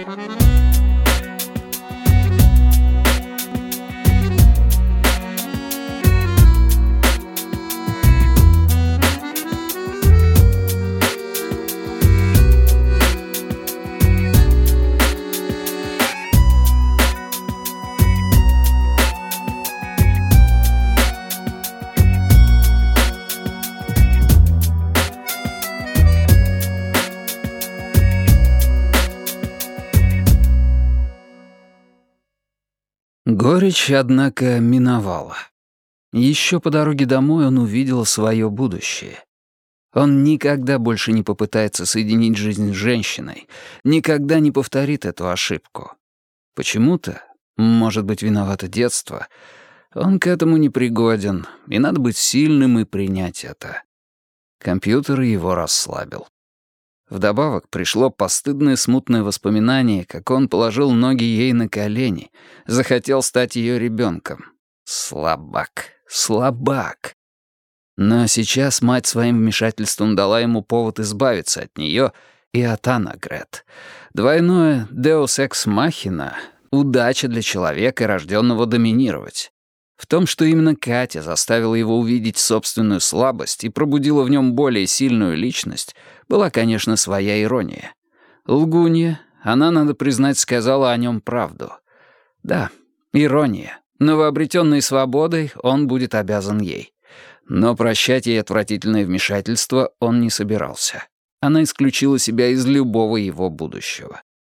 Горечь, однако, миновала. Еще по дороге домой он увидел свое будущее. Он никогда больше не попытается соединить жизнь с женщиной, никогда не повторит эту ошибку. Почему-то, может быть, виновато детство, он к этому не пригоден, и надо быть сильным и принять это. Компьютер его расслабил. Вдобавок пришло постыдное смутное воспоминание, как он положил ноги ей на колени, захотел стать ее ребенком. Слабак, слабак. Но сейчас мать своим вмешательством дала ему повод избавиться от нее и от Аннегрет. Двойное Deus Ex Machina — удача для человека, рожденного доминировать. В том, что именно Катя заставила его увидеть собственную слабость и пробудила в нем более сильную личность, была, конечно, своя ирония. Лгунья, она, надо признать, сказала о нем правду. Да, ирония. Новообретенной свободой он будет обязан ей. Но прощать ей отвратительное вмешательство он не собирался. Она исключила себя из любого его будущего.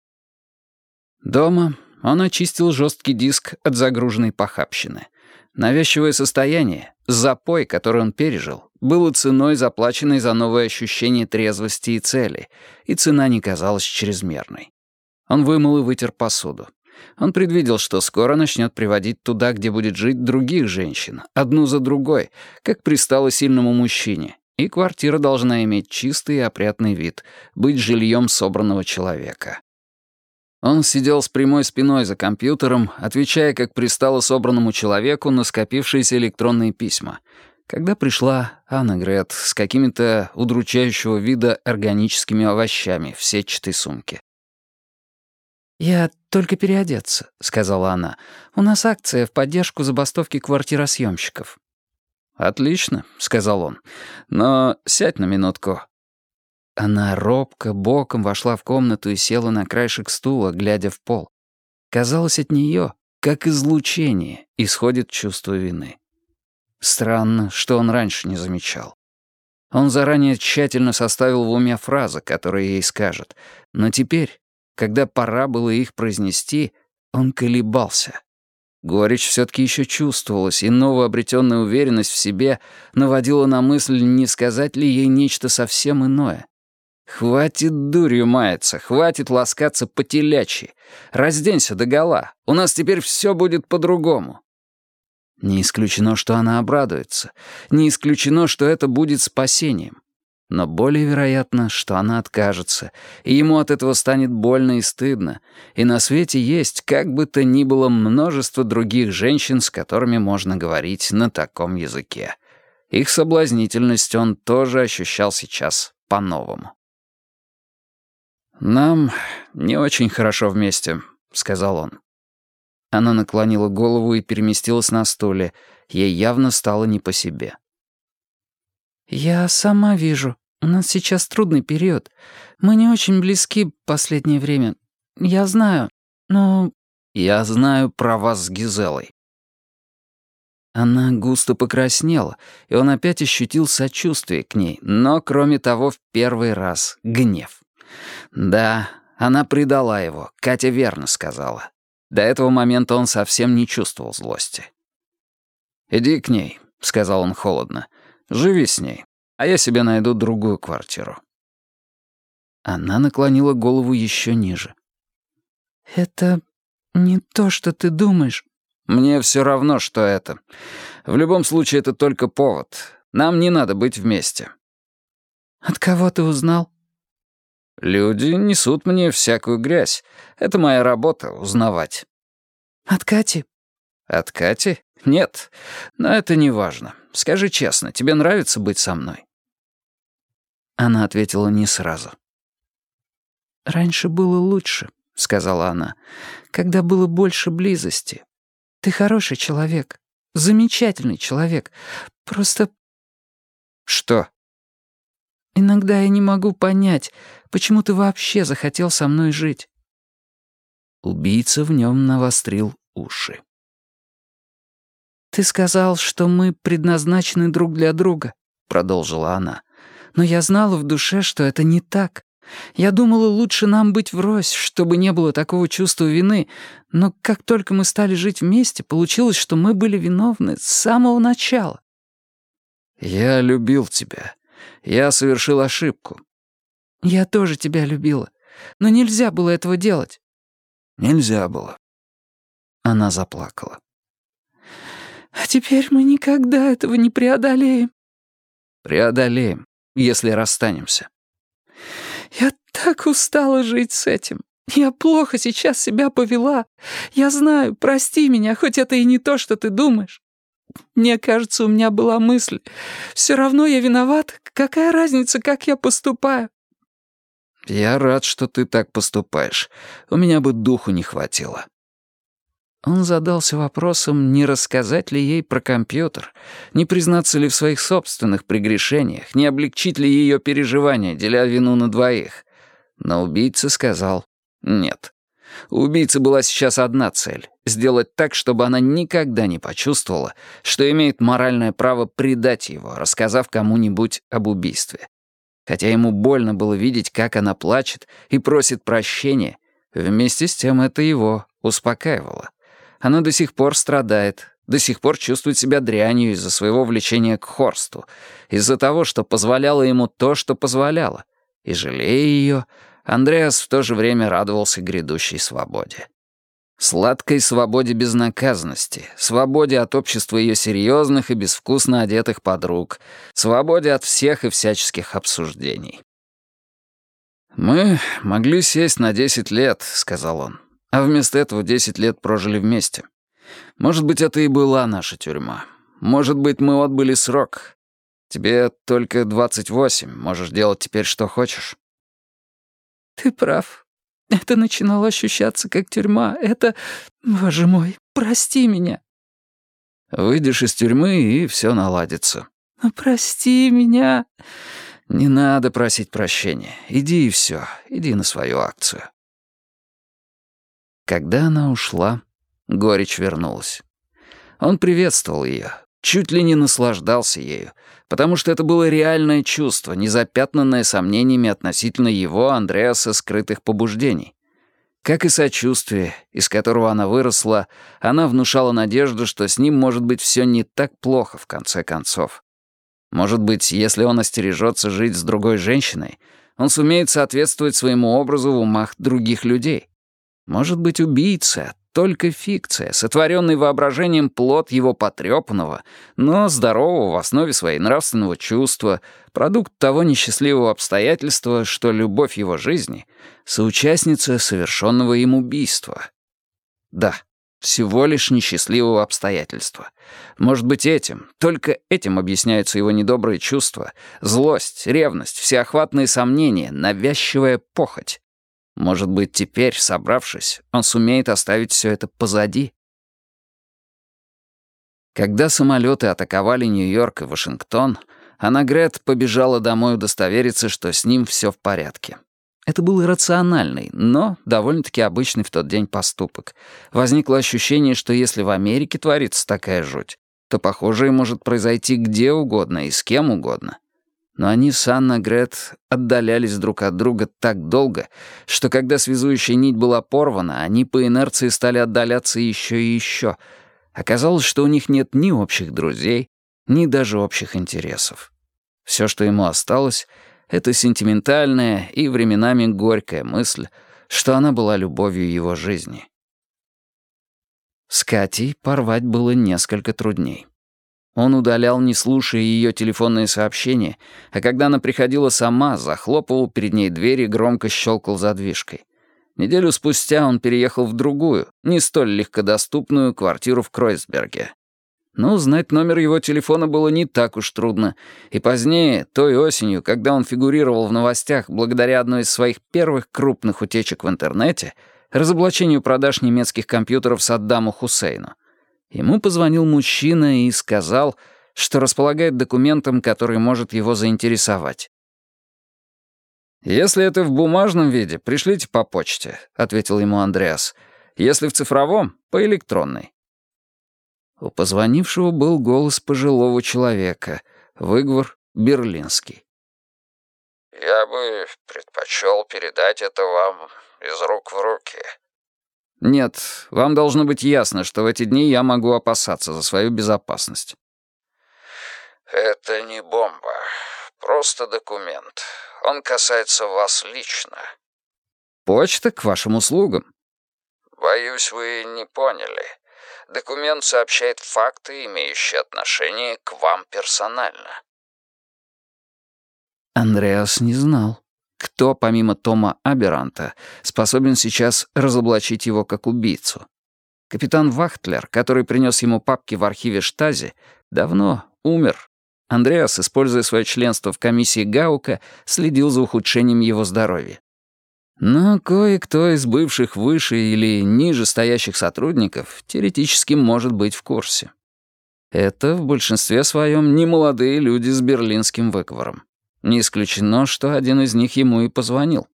Дома он очистил жесткий диск от загруженной похабщины. Навязчивое состояние, запой, который он пережил, было ценой, заплаченной за новое ощущение трезвости и цели, и цена не казалась чрезмерной. Он вымыл и вытер посуду. Он предвидел, что скоро начнет приводить туда, где будет жить, других женщин, одну за другой, как пристало сильному мужчине, и квартира должна иметь чистый и опрятный вид, быть жильем собранного человека. Он сидел с прямой спиной за компьютером, отвечая, как пристало собранному человеку, на скопившиеся электронные письма, когда пришла Аннегрет с какими-то удручающего вида органическими овощами в сетчатой сумке. «Я только переодеться», — сказала она. «У нас акция в поддержку забастовки квартиросъемщиков». «Отлично», — сказал он. «Но сядь на минутку». Она робко, боком вошла в комнату и села на краешек стула, глядя в пол. Казалось, от нее, как излучение, исходит чувство вины. Странно, что он раньше не замечал. Он заранее тщательно составил в уме фразы, которые ей скажет, но теперь, когда пора было их произнести, он колебался. Горечь все-таки еще чувствовалась, и новообретенная уверенность в себе наводила на мысль, не сказать ли ей нечто совсем иное. «Хватит дурью маяться, хватит ласкаться по-телячьи. Разденься догола, у нас теперь все будет по-другому». Не исключено, что она обрадуется, не исключено, что это будет спасением. Но более вероятно, что она откажется, и ему от этого станет больно и стыдно, и на свете есть, как бы то ни было, множество других женщин, с которыми можно говорить на таком языке. Их соблазнительность он тоже ощущал сейчас по-новому. «Нам не очень хорошо вместе», — сказал он. Она наклонила голову и переместилась на стуле. Ей явно стало не по себе. «Я сама вижу. У нас сейчас трудный период. Мы не очень близки последнее время. Я знаю, но...» «Я знаю про вас с Гизелой». Она густо покраснела, и он опять ощутил сочувствие к ней, но, кроме того, в первый раз гнев. Да, она предала его, Катя верно сказала. До этого момента он совсем не чувствовал злости. «Иди к ней», — сказал он холодно. «Живи с ней, а я себе найду другую квартиру». Она наклонила голову еще ниже. «Это не то, что ты думаешь». «Мне все равно, что это. В любом случае, это только повод. Нам не надо быть вместе». «От кого ты узнал?» «Люди несут мне всякую грязь. Это моя работа — узнавать». «От Кати?» «От Кати? Нет. Но это не важно. Скажи честно, тебе нравится быть со мной?» Она ответила не сразу. «Раньше было лучше», сказала она, — «когда было больше близости. Ты хороший человек, замечательный человек. Просто...» «Что?» «Иногда я не могу понять, почему ты вообще захотел со мной жить». Убийца в нем навострил уши. «Ты сказал, что мы предназначены друг для друга», — продолжила она. «Но я знала в душе, что это не так. Я думала, лучше нам быть врозь, чтобы не было такого чувства вины. Но как только мы стали жить вместе, получилось, что мы были виновны с самого начала». «Я любил тебя. Я совершил ошибку». «Я тоже тебя любила. Но нельзя было этого делать». «Нельзя было». Она заплакала. «А теперь мы никогда этого не преодолеем». «Преодолеем, если расстанемся». «Я так устала жить с этим. Я плохо сейчас себя повела. Я знаю, прости меня, хоть это и не то, что ты думаешь. Мне кажется, у меня была мысль. Все равно я виновата. Какая разница, как я поступаю?» «Я рад, что ты так поступаешь. У меня бы духу не хватило». Он задался вопросом, не рассказать ли ей про компьютер, не признаться ли в своих собственных прегрешениях, не облегчить ли ее переживания, деля вину на двоих. Но убийца сказал «нет». У убийцы была сейчас одна цель — сделать так, чтобы она никогда не почувствовала, что имеет моральное право предать его, рассказав кому-нибудь об убийстве. Хотя ему больно было видеть, как она плачет и просит прощения, вместе с тем это его успокаивало. Она до сих пор страдает, до сих пор чувствует себя дрянью из-за своего влечения к Хорсту, из-за того, что позволяло ему то, что позволяло. И, жалея ее, Андреас в то же время радовался грядущей свободе. Сладкой свободе безнаказанности, свободе от общества ее серьезных и безвкусно одетых подруг, свободе от всех и всяческих обсуждений. «Мы могли сесть на 10 лет», — сказал он, «а вместо этого 10 лет прожили вместе. Может быть, это и была наша тюрьма. Может быть, мы отбыли срок. Тебе только 28, можешь делать теперь, что хочешь». «Ты прав. Это начинало ощущаться как тюрьма. Это... Боже мой, прости меня». «Выйдешь из тюрьмы, и все наладится». «Прости меня». «Не надо просить прощения. Иди и все. Иди на свою акцию». Когда она ушла, горечь вернулась. Он приветствовал ее, чуть ли не наслаждался ею, потому что это было реальное чувство, не запятнанное сомнениями относительно его, Андреаса, скрытых побуждений. Как и сочувствие, из которого она выросла, она внушала надежду, что с ним может быть все не так плохо в конце концов. Может быть, если он остережется жить с другой женщиной, он сумеет соответствовать своему образу в умах других людей. Может быть, убийца — только фикция, сотворенный воображением плод его потрепанного, но здорового в основе своей нравственного чувства, продукт того несчастливого обстоятельства, что любовь его жизни — соучастница совершенного им убийства. Да, всего лишь несчастливого обстоятельства. Может быть, этим, только этим объясняются его недобрые чувства, злость, ревность, всеохватные сомнения, навязчивая похоть. Может быть, теперь, собравшись, он сумеет оставить все это позади. Когда самолеты атаковали Нью-Йорк и Вашингтон, Аннегрет побежала домой удостовериться, что с ним все в порядке. Это был иррациональный, но довольно-таки обычный в тот день поступок. Возникло ощущение, что если в Америке творится такая жуть, то похожее может произойти где угодно и с кем угодно. Но они с Аннегрет отдалялись друг от друга так долго, что когда связующая нить была порвана, они по инерции стали отдаляться еще и еще. Оказалось, что у них нет ни общих друзей, ни даже общих интересов. Все, что ему осталось, — это сентиментальная и временами горькая мысль, что она была любовью его жизни. С Катей порвать было несколько трудней. Он удалял, не слушая ее телефонные сообщения, а когда она приходила сама, захлопывал перед ней дверь и громко щелкал задвижкой. Неделю спустя он переехал в другую, не столь легкодоступную квартиру в Кройсберге. Но узнать номер его телефона было не так уж трудно, и позднее, той осенью, когда он фигурировал в новостях благодаря одной из своих первых крупных утечек в интернете, разоблачению продаж немецких компьютеров Саддаму Хусейну. Ему позвонил мужчина и сказал, что располагает документом, который может его заинтересовать. «Если это в бумажном виде, пришлите по почте», — ответил ему Андреас. «Если в цифровом, по электронной». У позвонившего был голос пожилого человека, выговор берлинский. «Я бы предпочел передать это вам из рук в руки». «Нет, вам должно быть ясно, что в эти дни я могу опасаться за свою безопасность». «Это не бомба, просто документ. Он касается вас лично». «Почта к вашим услугам». «Боюсь, вы не поняли. Документ сообщает факты, имеющие отношение к вам персонально». Андреас не знал, кто, помимо Тома Аберанта, способен сейчас разоблачить его как убийцу. Капитан Вахтлер, который принес ему папки в архиве Штази, давно умер. Андреас, используя свое членство в комиссии Гаука, следил за ухудшением его здоровья. Но кое-кто из бывших выше или ниже стоящих сотрудников теоретически может быть в курсе. Это в большинстве своем немолодые люди с берлинским выговором. Не исключено, что один из них ему и позвонил.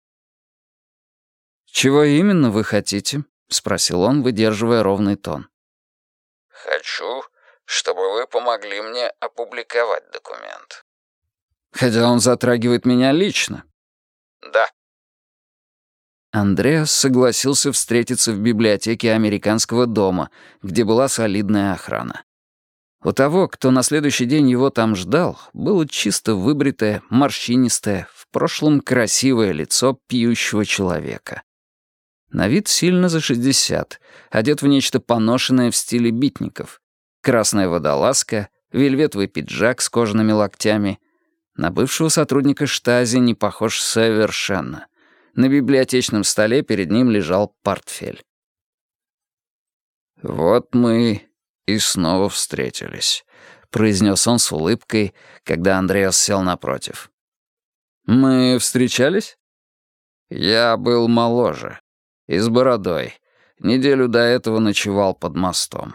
«Чего именно вы хотите?» — спросил он, выдерживая ровный тон. «Хочу, чтобы вы помогли мне опубликовать документ». «Хотя он затрагивает меня лично». «Да». Андреас согласился встретиться в библиотеке американского дома, где была солидная охрана. У того, кто на следующий день его там ждал, было чисто выбритое, морщинистое, в прошлом красивое лицо пьющего человека. На вид сильно за 60, одет в нечто поношенное в стиле битников. Красная водолазка, вельветовый пиджак с кожаными локтями. На бывшего сотрудника Штази не похож совершенно. На библиотечном столе перед ним лежал портфель. «Вот мы и снова встретились», — произнес он с улыбкой, когда Андреас сел напротив. «Мы встречались?» «Я был моложе и с бородой. Неделю до этого ночевал под мостом».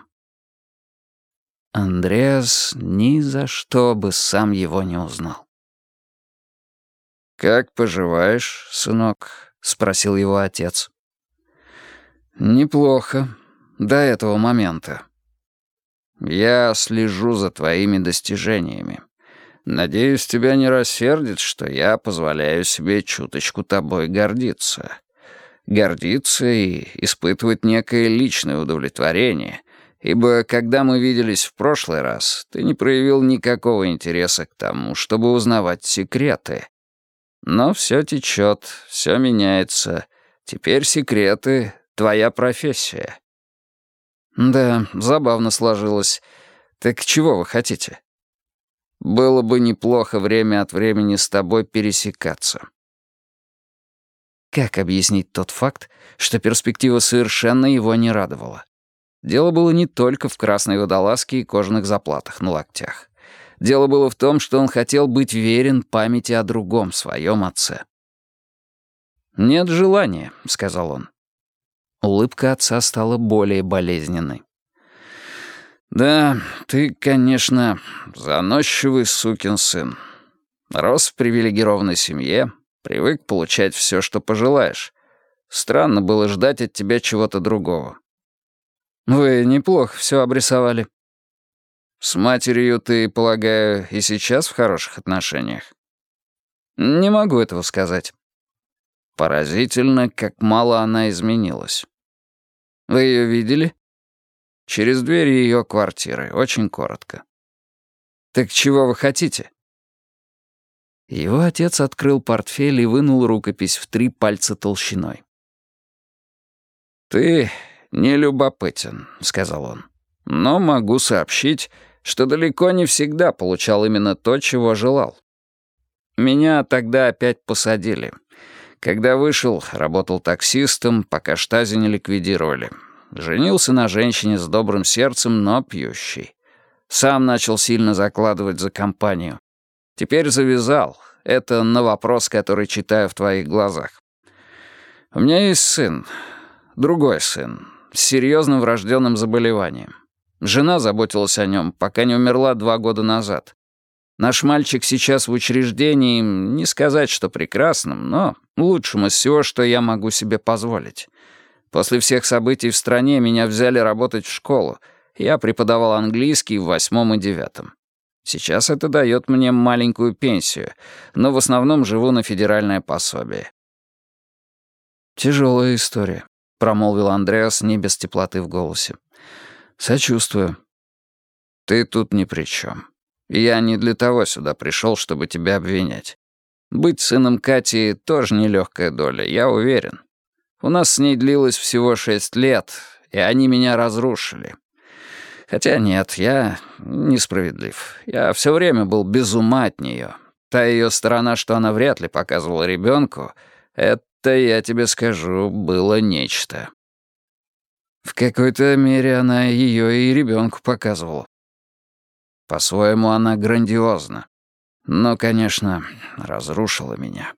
Андреас ни за что бы сам его не узнал. «Как поживаешь, сынок?» — спросил его отец. «Неплохо. До этого момента. Я слежу за твоими достижениями. Надеюсь, тебя не рассердит, что я позволяю себе чуточку тобой гордиться. Гордиться и испытывать некое личное удовлетворение, ибо когда мы виделись в прошлый раз, ты не проявил никакого интереса к тому, чтобы узнавать секреты. Но все течет, все меняется. Теперь секреты — твоя профессия». «Да, забавно сложилось. Так чего вы хотите?» «Было бы неплохо время от времени с тобой пересекаться». Как объяснить тот факт, что перспектива совершенно его не радовала? Дело было не только в красной водолазке и кожаных заплатах на локтях. Дело было в том, что он хотел быть верен памяти о другом своем отце. «Нет желания», — сказал он. Улыбка отца стала более болезненной. «Да, ты, конечно, заносчивый сукин сын. Рос в привилегированной семье, привык получать все, что пожелаешь. Странно было ждать от тебя чего-то другого». «Вы неплохо все обрисовали». «С матерью ты, полагаю, и сейчас в хороших отношениях?» «Не могу этого сказать». «Поразительно, как мало она изменилась». «Вы ее видели?» «Через дверь ее квартиры, очень коротко». «Так чего вы хотите?» Его отец открыл портфель и вынул рукопись в 3 пальца толщиной. «Ты не любопытен», — сказал он. «Но могу сообщить, что далеко не всегда получал именно то, чего желал. Меня тогда опять посадили. Когда вышел, работал таксистом, пока Штази не ликвидировали. Женился на женщине с добрым сердцем, но пьющей. Сам начал сильно закладывать за компанию. Теперь завязал. Это на вопрос, который читаю в твоих глазах. У меня есть сын. другой сын, с серьезным врожденным заболеванием. Жена заботилась о нем, пока не умерла 2 года назад. Наш мальчик сейчас в учреждении, не сказать, что прекрасном, но лучшем из всего, что я могу себе позволить. После всех событий в стране меня взяли работать в школу. Я преподавал английский в 8 и 9. Сейчас это дает мне маленькую пенсию, но в основном живу на федеральное пособие. «Тяжелая история», — промолвил Андреас не без теплоты в голосе. «Сочувствую». «Ты тут ни при чем. Я не для того сюда пришел, чтобы тебя обвинять. Быть сыном Кати тоже нелегкая доля, я уверен. У нас с ней длилось всего 6 лет, и они меня разрушили. Хотя нет, я несправедлив. Я все время был без ума от нее. Та ее сторона, что она вряд ли показывала ребенку, это, я тебе скажу, было нечто. В какой-то мере она ее и ребенку показывала. По-своему, она грандиозна. Но, конечно, разрушила меня.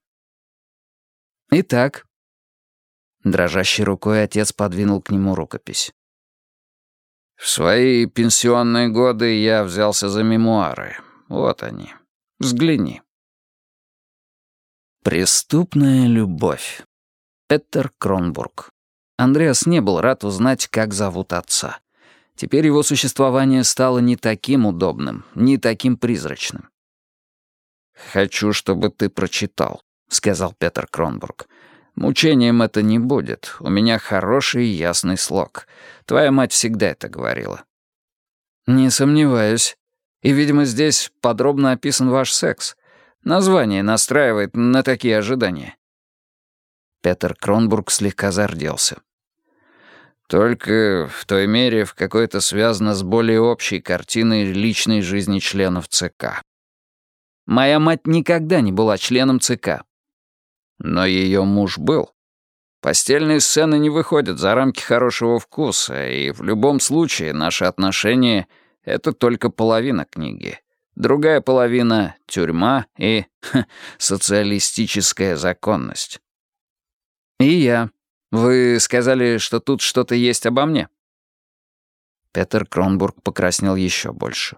Итак. Дрожащей рукой отец подвинул к нему рукопись. В свои пенсионные годы я взялся за мемуары. Вот они. Взгляни. Преступная любовь. Петер Кронбург. Андреас не был рад узнать, как зовут отца. Теперь его существование стало не таким удобным, не таким призрачным. «Хочу, чтобы ты прочитал», — сказал Петер Кронбург. «Мучением это не будет. У меня хороший и ясный слог. Твоя мать всегда это говорила». «Не сомневаюсь. И, видимо, здесь подробно описан ваш секс. Название настраивает на такие ожидания». Петер Кронбург слегка зарделся. «Только в той мере, в какой это связано с более общей картиной личной жизни членов ЦК». «Моя мать никогда не была членом ЦК». «Но ее муж был. Постельные сцены не выходят за рамки хорошего вкуса, и в любом случае наши отношения — это только половина книги. Другая половина — тюрьма и социалистическая законность». «И я. Вы сказали, что тут что-то есть обо мне?» Петер Кронбург покраснел еще больше.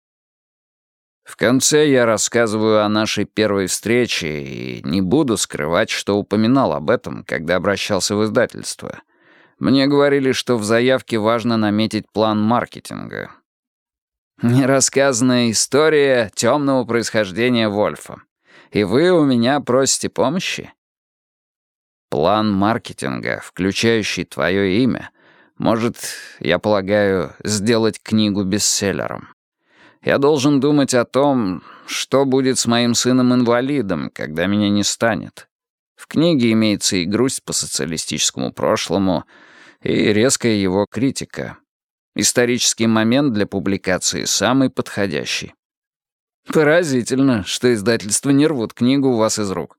В конце я рассказываю о нашей первой встрече и не буду скрывать, что упоминал об этом, когда обращался в издательство. Мне говорили, что в заявке важно наметить план маркетинга. Нерассказанная история темного происхождения Вольфа. И вы у меня просите помощи? План маркетинга, включающий твое имя, может, я полагаю, сделать книгу бестселлером. Я должен думать о том, что будет с моим сыном-инвалидом, когда меня не станет. В книге имеется и грусть по социалистическому прошлому, и резкая его критика. Исторический момент для публикации самый подходящий. Поразительно, что издательства не рвут книгу у вас из рук.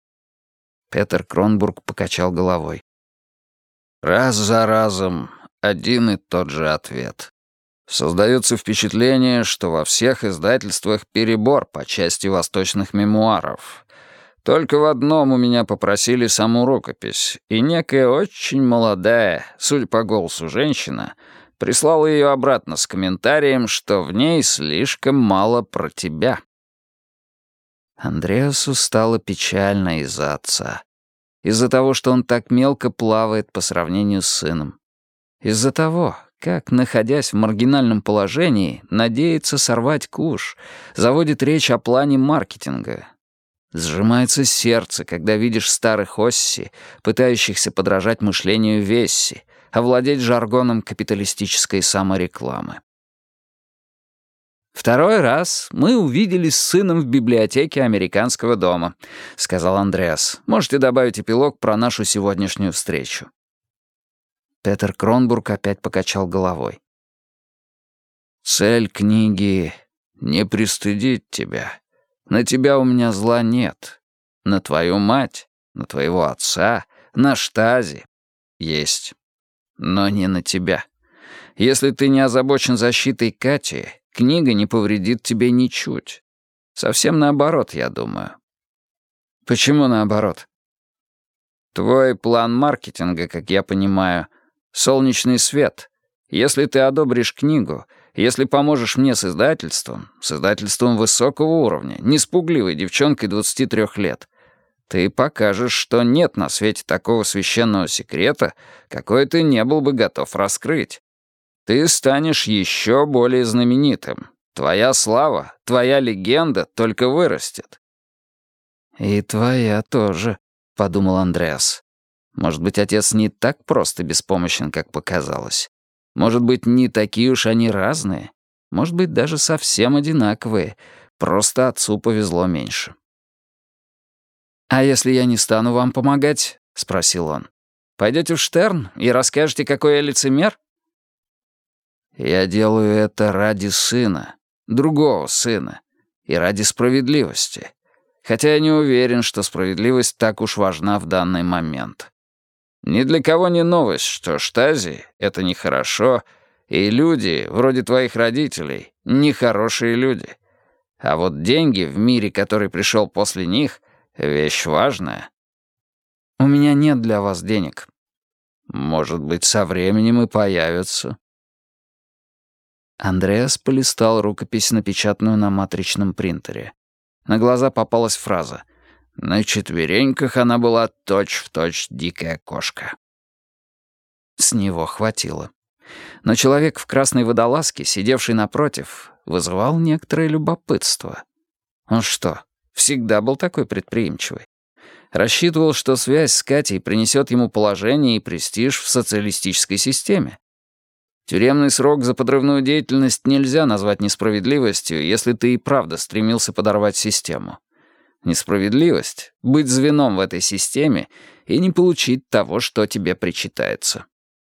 Петер Кронбург покачал головой. Раз за разом один и тот же ответ. Создается впечатление, что во всех издательствах перебор по части восточных мемуаров. Только в одном у меня попросили саму рукопись, и некая очень молодая, судя по голосу женщина, прислала ее обратно с комментарием, что в ней слишком мало про тебя. Андреасу стало печально из-за отца. Из-за того, что он так мелко плавает по сравнению с сыном. Из-за того, как, находясь в маргинальном положении, надеется сорвать куш, заводит речь о плане маркетинга. Сжимается сердце, когда видишь старых Осси, пытающихся подражать мышлению Весси, овладеть жаргоном капиталистической саморекламы. «Второй раз мы увиделись с сыном в библиотеке американского дома», — сказал Андреас. «Можете добавить эпилог про нашу сегодняшнюю встречу». Петер Кронбург опять покачал головой. «Цель книги — не пристыдить тебя. На тебя у меня зла нет. На твою мать, на твоего отца, на Штази есть. Но не на тебя. Если ты не озабочен защитой Кати, книга не повредит тебе ничуть. Совсем наоборот, я думаю». «Почему наоборот?» Твой план маркетинга, как я понимаю, солнечный свет. Если ты одобришь книгу, если поможешь мне с издательством высокого уровня, не с пугливой девчонкой 23 лет, ты покажешь, что нет на свете такого священного секрета, какой ты не был бы готов раскрыть. Ты станешь еще более знаменитым. Твоя слава, твоя легенда только вырастет. «И твоя тоже», — подумал Андреас. «Может быть, отец не так просто беспомощен, как показалось. Может быть, не такие уж они разные. Может быть, даже совсем одинаковые. Просто отцу повезло меньше». «А если я не стану вам помогать?» — спросил он. «Пойдете в Штерн и расскажете, какой я лицемер?» «Я делаю это ради сына, другого сына, и ради справедливости. Хотя я не уверен, что справедливость так уж важна в данный момент. Ни для кого не новость, что Штази — это нехорошо, и люди, вроде твоих родителей, нехорошие люди. А вот деньги в мире, который пришел после них, — вещь важная. У меня нет для вас денег. Может быть, со временем и появятся». Андреас полистал рукопись, напечатанную на матричном принтере. На глаза попалась фраза: «На четвереньках она была точь-в-точь дикая кошка». С него хватило. Но человек в красной водолазке, сидевший напротив, вызывал некоторое любопытство. Он что, всегда был такой предприимчивый? Рассчитывал, что связь с Катей принесет ему положение и престиж в социалистической системе. Тюремный срок за подрывную деятельность нельзя назвать несправедливостью, если ты и правда стремился подорвать систему. Несправедливость — быть звеном в этой системе и не получить того, что тебе причитается.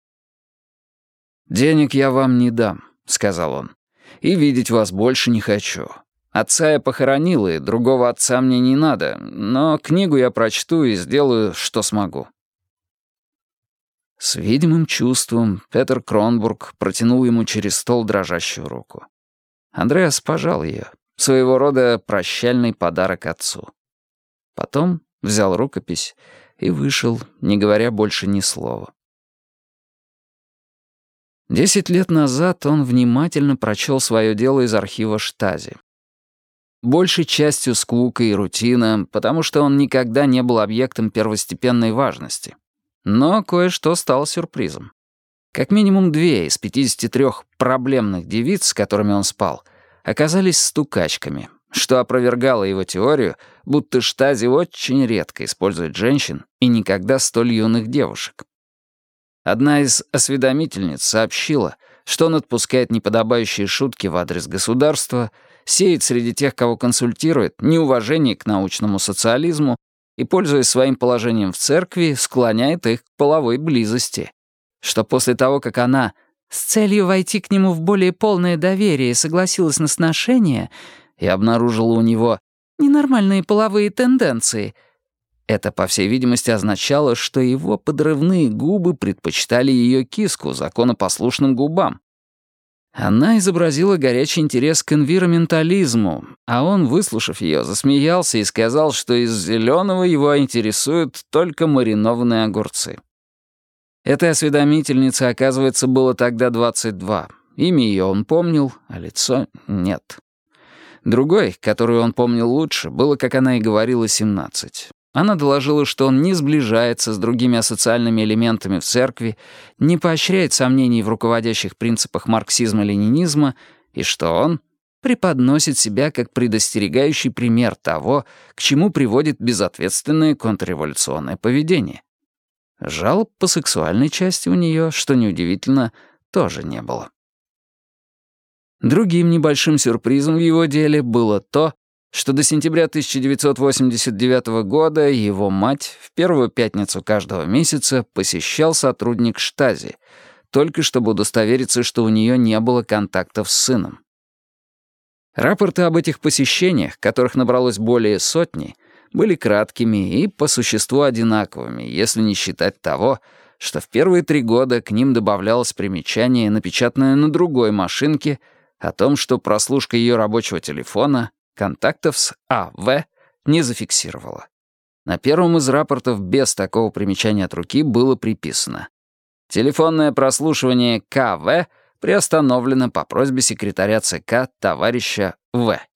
«Денег я вам не дам», — сказал он, — «и видеть вас больше не хочу. Отца я похоронил, и другого отца мне не надо, но книгу я прочту и сделаю, что смогу». С видимым чувством Петер Кронбург протянул ему через стол дрожащую руку. Андреас пожал ее, своего рода прощальный подарок отцу. Потом взял рукопись и вышел, не говоря больше ни слова. 10 лет назад он внимательно прочел свое дело из архива Штази. Большей частью скука и рутина, потому что он никогда не был объектом первостепенной важности. Но кое-что стало сюрпризом. Как минимум 2 из 53 проблемных девиц, с которыми он спал, оказались стукачками, что опровергало его теорию, будто Штази очень редко использует женщин и никогда столь юных девушек. Одна из осведомительниц сообщила, что он отпускает неподобающие шутки в адрес государства, сеет среди тех, кого консультирует, неуважение к научному социализму и, пользуясь своим положением в церкви, склоняет их к половой близости. Что после того, как она с целью войти к нему в более полное доверие согласилась на сношение и обнаружила у него ненормальные половые тенденции, это, по всей видимости, означало, что его подрывные губы предпочитали ее киску законопослушным губам. Она изобразила горячий интерес к энвироментализму, а он, выслушав ее, засмеялся и сказал, что из зеленого его интересуют только маринованные огурцы. Этой осведомительнице, оказывается, было тогда 22. Имя ее он помнил, а лицо — нет. Другой, которую он помнил лучше, было, как она и говорила, 17. Она доложила, что он не сближается с другими асоциальными элементами в церкви, не поощряет сомнений в руководящих принципах марксизма-ленинизма и что он преподносит себя как предостерегающий пример того, к чему приводит безответственное контрреволюционное поведение. Жалоб по сексуальной части у нее, что неудивительно, тоже не было. Другим небольшим сюрпризом в его деле было то, что до сентября 1989 года его мать в первую пятницу каждого месяца посещал сотрудник Штази, только чтобы удостовериться, что у нее не было контактов с сыном. Рапорты об этих посещениях, которых набралось более 100, были краткими и по существу одинаковыми, если не считать того, что в первые 3 года к ним добавлялось примечание, напечатанное на другой машинке, о том, что прослушка ее рабочего телефона контактов с А.В. не зафиксировала. На первом из рапортов без такого примечания от руки было приписано: телефонное прослушивание КВ приостановлено по просьбе секретаря ЦК товарища В.